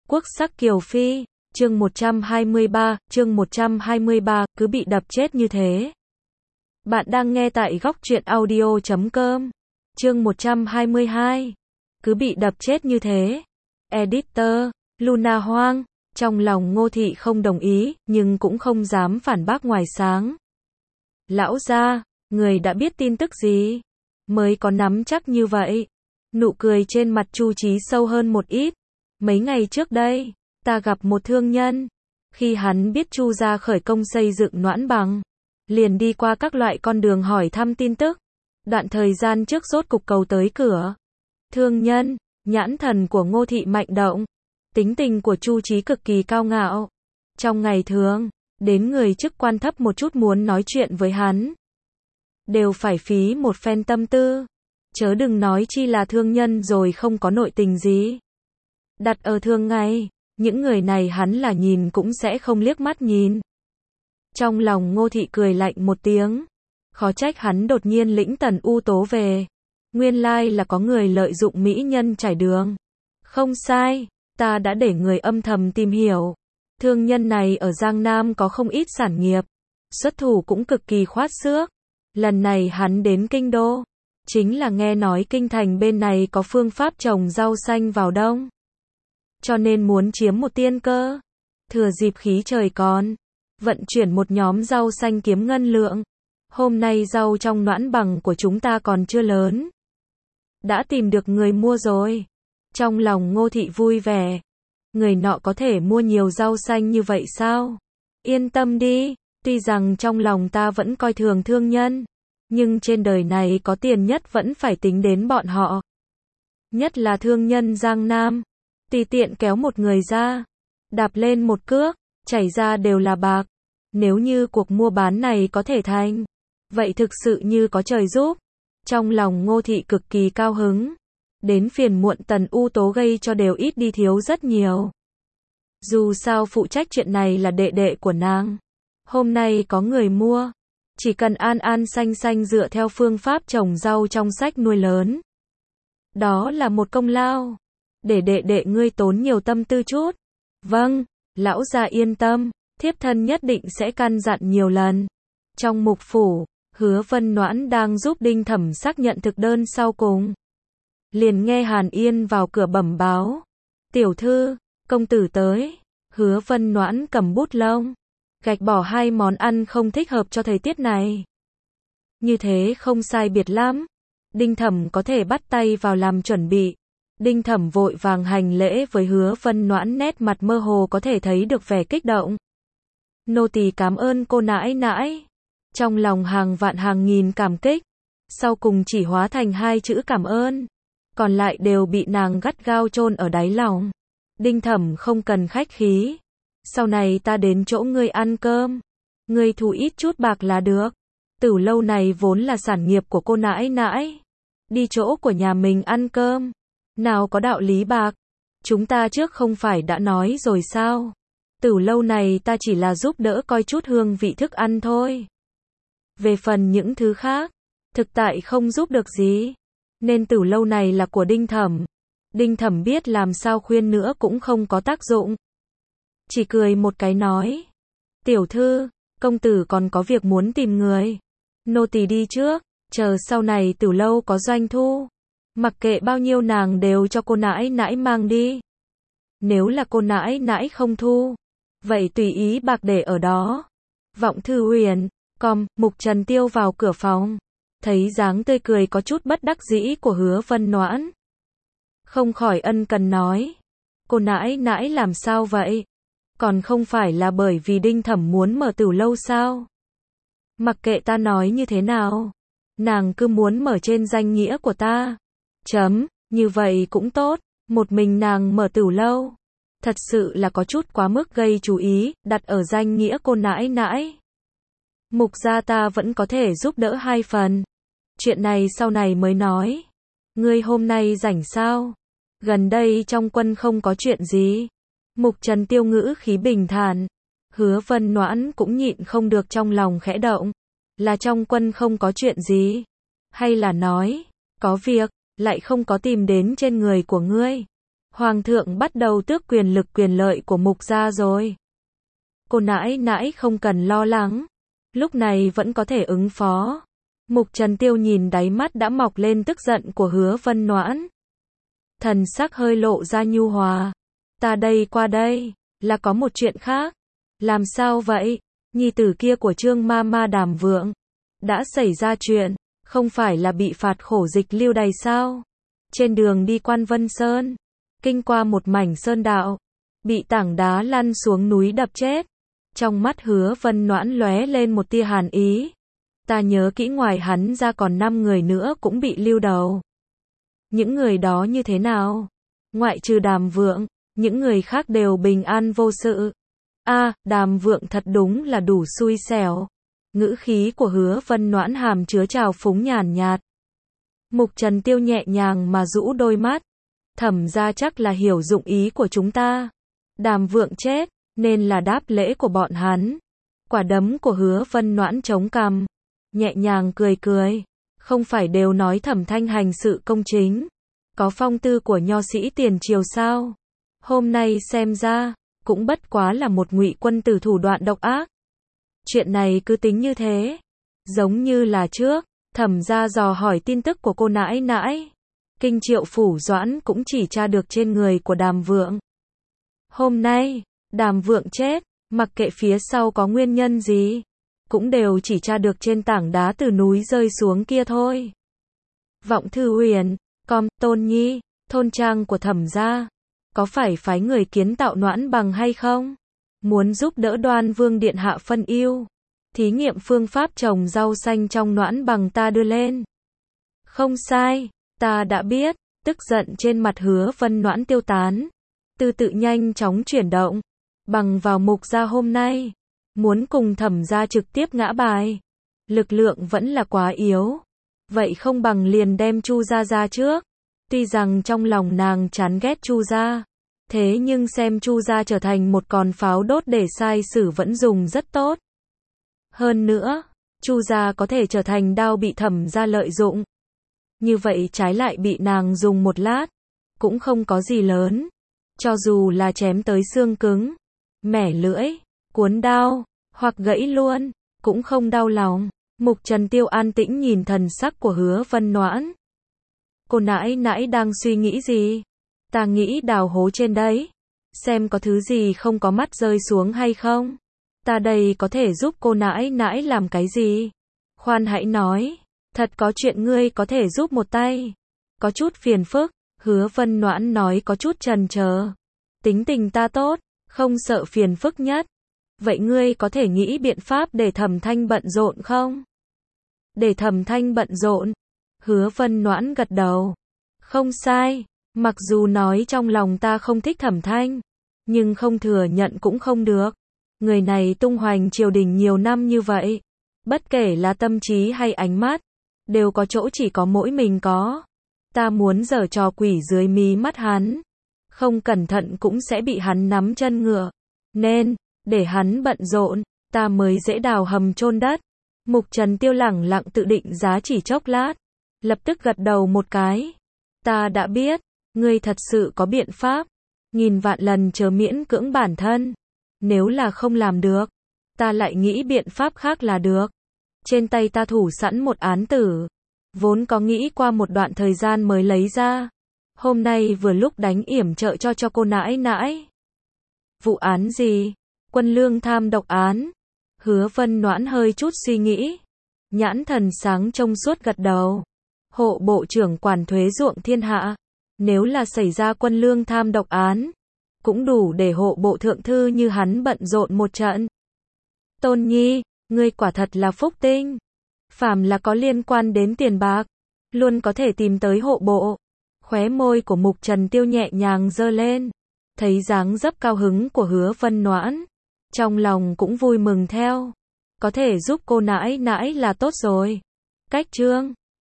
Quốc sắc kiều phi, chương 123, cứ bị đập chết như thế. Bạn đang nghe tại góc truyện audio.com. Chương 122, cứ bị đập chết như thế. Editor, Luna Hoang, trong lòng Ngô Thị không đồng ý, nhưng cũng không dám phản bác ngoài sáng. Lão gia, người đã biết tin tức gì? Mới có nắm chắc như vậy. Nụ cười trên mặt Chu Chí sâu hơn một ít. Mấy ngày trước đây, ta gặp một thương nhân. Khi hắn biết Chu gia khởi công xây dựng Noãn Bằng, liền đi qua các loại con đường hỏi thăm tin tức. Đoạn thời gian trước rốt cục cầu tới cửa. Thương nhân, nhãn thần của Ngô Thị mạnh động. Tính tình của Chu Chí cực kỳ cao ngạo. Trong ngày thường, đến người chức quan thấp một chút muốn nói chuyện với hắn, đều phải phí một phen tâm tư. Chớ đừng nói chi là thương nhân rồi không có nội tình gì. Đặt ở thường ngày, những người này hắn là nhìn cũng sẽ không liếc mắt nhìn. Trong lòng Ngô Thị cười lạnh một tiếng. Khó trách hắn đột nhiên lĩnh Tần U Tố về. Nguyên lai là có người lợi dụng mỹ nhân trải đường. Không sai, ta đã để người âm thầm tìm hiểu. Thương nhân này ở Giang Nam có không ít sản nghiệp. Xuất thủ cũng cực kỳ khoát xước. Lần này hắn đến Kinh Đô, chính là nghe nói Kinh Thành bên này có phương pháp trồng rau xanh vào đông. Cho nên muốn chiếm một tiên cơ. Thừa dịp khí trời còn, vận chuyển một nhóm rau xanh kiếm ngân lượng. Hôm nay rau trong Noãn Bằng của chúng ta còn chưa lớn. Đã tìm được người mua rồi. Trong lòng Ngô Thị vui vẻ. Người nọ có thể mua nhiều rau xanh như vậy sao? Yên tâm đi, tuy rằng trong lòng ta vẫn coi thường thương nhân, nhưng trên đời này có tiền nhất vẫn phải tính đến bọn họ. Nhất là thương nhân Giang Nam. Tùy tiện kéo một người ra, đạp lên một cước, chảy ra đều là bạc. Nếu như cuộc mua bán này có thể thành, vậy thực sự như có trời giúp. Trong lòng Ngô Thị cực kỳ cao hứng. Đến phiền muộn Tần U Tố gây cho đều ít đi thiếu rất nhiều. Dù sao phụ trách chuyện này là đệ đệ của nàng. Hôm nay có người mua, chỉ cần an an xanh xanh dựa theo phương pháp trồng rau trong sách nuôi lớn. Đó là một công lao. Để đệ đệ ngươi tốn nhiều tâm tư chút. Vâng, lão gia yên tâm, thiếp thân nhất định sẽ căn dặn nhiều lần. Trong mục phủ, Hứa Vân Noãn đang giúp Đinh Thẩm xác nhận thực đơn sau cùng. Liền nghe Hàn Yên vào cửa bẩm báo. Tiểu thư, công tử tới. Hứa Vân Noãn cầm bút lông, gạch bỏ hai món ăn không thích hợp cho thời tiết này. Như thế không sai biệt lắm. Đinh Thẩm có thể bắt tay vào làm chuẩn bị. Đinh Thẩm vội vàng hành lễ với Hứa Vân Noãn, nét mặt mơ hồ có thể thấy được vẻ kích động. Nô tỳ cảm ơn cô nãi nãi. Trong lòng hàng vạn hàng nghìn cảm kích. Sau cùng chỉ hóa thành hai chữ cảm ơn. Còn lại đều bị nàng gắt gao chôn ở đáy lòng. Đinh Thẩm không cần khách khí. Sau này ta đến chỗ ngươi ăn cơm, ngươi thu ít chút bạc là được. Tử lâu này vốn là sản nghiệp của cô nãi nãi. Đi chỗ của nhà mình ăn cơm, nào có đạo lý bạc. Chúng ta trước không phải đã nói rồi sao? Tử lâu này ta chỉ là giúp đỡ coi chút hương vị thức ăn thôi. Về phần những thứ khác, thực tại không giúp được gì. Nên tử lâu này là của Đinh Thẩm. Đinh Thẩm biết làm sao khuyên nữa cũng không có tác dụng. Chỉ cười một cái nói. Tiểu thư, công tử còn có việc muốn tìm người. Nô tỳ đi trước, chờ sau này tử lâu có doanh thu. Mặc kệ bao nhiêu nàng đều cho cô nãi nãi mang đi. Nếu là cô nãi nãi không thu, vậy tùy ý bạc để ở đó. Vọng Thư Huyền, Mục Trần Tiêu vào cửa phòng. Thấy dáng tươi cười có chút bất đắc dĩ của Hứa Vân Noãn, không khỏi ân cần nói. Cô nãi nãi làm sao vậy? Còn không phải là bởi vì Đinh Thẩm muốn mở tử lâu sao? Mặc kệ ta nói như thế nào, nàng cứ muốn mở trên danh nghĩa của ta. Như vậy cũng tốt, một mình nàng mở tử lâu. Thật sự là có chút quá mức gây chú ý, đặt ở danh nghĩa cô nãi nãi. Mục gia ta vẫn có thể giúp đỡ hai phần. Chuyện này sau này mới nói. Ngươi hôm nay rảnh sao? Gần đây trong quân không có chuyện gì. Mục Trần Tiêu ngữ khí bình thản. Hứa Vân Noãn cũng nhịn không được trong lòng khẽ động. Là trong quân không có chuyện gì? Hay là nói, có việc, lại không có tìm đến trên người của ngươi? Hoàng thượng bắt đầu tước quyền lực quyền lợi của Mục gia rồi. Cô nãi nãi không cần lo lắng, lúc này vẫn có thể ứng phó. Mục Trần Tiêu nhìn đáy mắt đã mọc lên tức giận của Hứa Vân Noãn. Thần sắc hơi lộ ra nhu hòa. Ta đây qua đây, là có một chuyện khác. Làm sao vậy? Nhi tử kia của Trương Mama Đàm Vượng. Đã xảy ra chuyện, không phải là bị phạt khổ dịch lưu đày sao? Trên đường đi Quan Vân Sơn, kinh qua một mảnh sơn đạo, bị tảng đá lăn xuống núi đập chết. Trong mắt Hứa Vân Noãn lóe lên một tia hàn ý. Ta nhớ kỹ ngoài hắn ra còn 5 người nữa cũng bị lưu đầu. Những người đó như thế nào? Ngoại trừ Đàm Vượng, những người khác đều bình an vô sự. Đàm Vượng thật đúng là đủ xui xẻo. Ngữ khí của Hứa Vân Noãn hàm chứa trào phúng nhàn nhạt. Mục Trần Tiêu nhẹ nhàng mà rũ đôi mắt. Thẩm gia chắc là hiểu dụng ý của chúng ta. Đàm Vượng chết, nên là đáp lễ của bọn hắn. Quả đấm của Hứa Vân Noãn chống cằm, nhẹ nhàng cười cười. Không phải đều nói Thẩm Thanh hành sự công chính, có phong tư của nho sĩ tiền triều sao? Hôm nay xem ra, cũng bất quá là một ngụy quân tử thủ đoạn độc ác. Chuyện này cứ tính như thế. Giống như là trước, Thẩm gia dò hỏi tin tức của cô nãi nãi. Kinh Triệu Phủ Doãn cũng chỉ tra được trên người của Đàm Vượng. Hôm nay, Đàm Vượng chết, mặc kệ phía sau có nguyên nhân gì, cũng đều chỉ tra được trên tảng đá từ núi rơi xuống kia thôi. Vọng Thư Huyền, Tôn Nhi, thôn trang của Thẩm gia, có phải phái người kiến tạo Noãn Bằng hay không? Muốn giúp đỡ Đoan Vương điện hạ phân ưu, thí nghiệm phương pháp trồng rau xanh trong Noãn Bằng ta đưa lên. Không sai, ta đã biết. Tức giận trên mặt Hứa Vân Noãn tiêu tán, tư tự nhanh chóng chuyển động. Bằng vào Mục gia hôm nay, muốn cùng Thẩm gia trực tiếp ngã bài, lực lượng vẫn là quá yếu. Vậy không bằng liền đem Chu gia ra trước. Tuy rằng trong lòng nàng chán ghét Chu gia, thế nhưng xem Chu gia trở thành một con pháo đốt để sai sử vẫn dùng rất tốt. Hơn nữa, Chu gia có thể trở thành đao bị Thẩm gia lợi dụng. Như vậy trái lại bị nàng dùng một lát, cũng không có gì lớn. Cho dù là chém tới xương cứng, mẻ lưỡi, cuốn đao, hoặc gãy luôn, cũng không đau lòng. Mục Trần Tiêu an tĩnh nhìn thần sắc của Hứa Vân Noãn. Cô nãi nãi đang suy nghĩ gì? Ta nghĩ đào hố trên đấy, xem có thứ gì không có mắt rơi xuống hay không. Ta đây có thể giúp cô nãi nãi làm cái gì? Khoan hãy nói, thật có chuyện ngươi có thể giúp một tay. Có chút phiền phức, Hứa Vân Noãn nói có chút chần chờ. Tính tình ta tốt, không sợ phiền phức nhất. Vậy ngươi có thể nghĩ biện pháp để Thẩm Thanh bận rộn không? Để Thẩm Thanh bận rộn. Hứa Vân Noãn gật đầu. Không sai, mặc dù nói trong lòng ta không thích Thẩm Thanh, nhưng không thừa nhận cũng không được. Người này tung hoành triều đình nhiều năm như vậy, bất kể là tâm trí hay ánh mắt, đều có chỗ chỉ có mỗi mình có. Ta muốn giở trò quỷ dưới mí mắt hắn, không cẩn thận cũng sẽ bị hắn nắm chân ngựa. Nên, để hắn bận rộn, ta mới dễ đào hầm chôn đất. Mục Trần Tiêu lẳng lặng tự định giá chỉ chốc lát, lập tức gật đầu một cái. Ta đã biết, ngươi thật sự có biện pháp. Nghìn vạn lần chớ miễn cưỡng bản thân. Nếu là không làm được, ta lại nghĩ biện pháp khác là được. Trên tay ta thủ sẵn một án tử, vốn có nghĩ qua một đoạn thời gian mới lấy ra. Hôm nay vừa lúc đánh yểm trợ cho cô nãi nãi. Vụ án gì? Quân lương tham độc án. Hứa Vân Noãn hơi chút suy nghĩ, nhãn thần sáng trông suốt gật đầu. Hộ bộ trưởng quản thuế ruộng thiên hạ, nếu là xảy ra quân lương tham độc án, cũng đủ để hộ bộ thượng thư như hắn bận rộn một trận. Tôn Nhi, ngươi quả thật là phúc tinh. Phàm là có liên quan đến tiền bạc, luôn có thể tìm tới hộ bộ. Khóe môi của Mục Trần Tiêu nhẹ nhàng giơ lên, thấy dáng dấp cao hứng của Hứa Vân Noãn, trong lòng cũng vui mừng theo. Có thể giúp cô nãi nãi là tốt rồi. Cách chương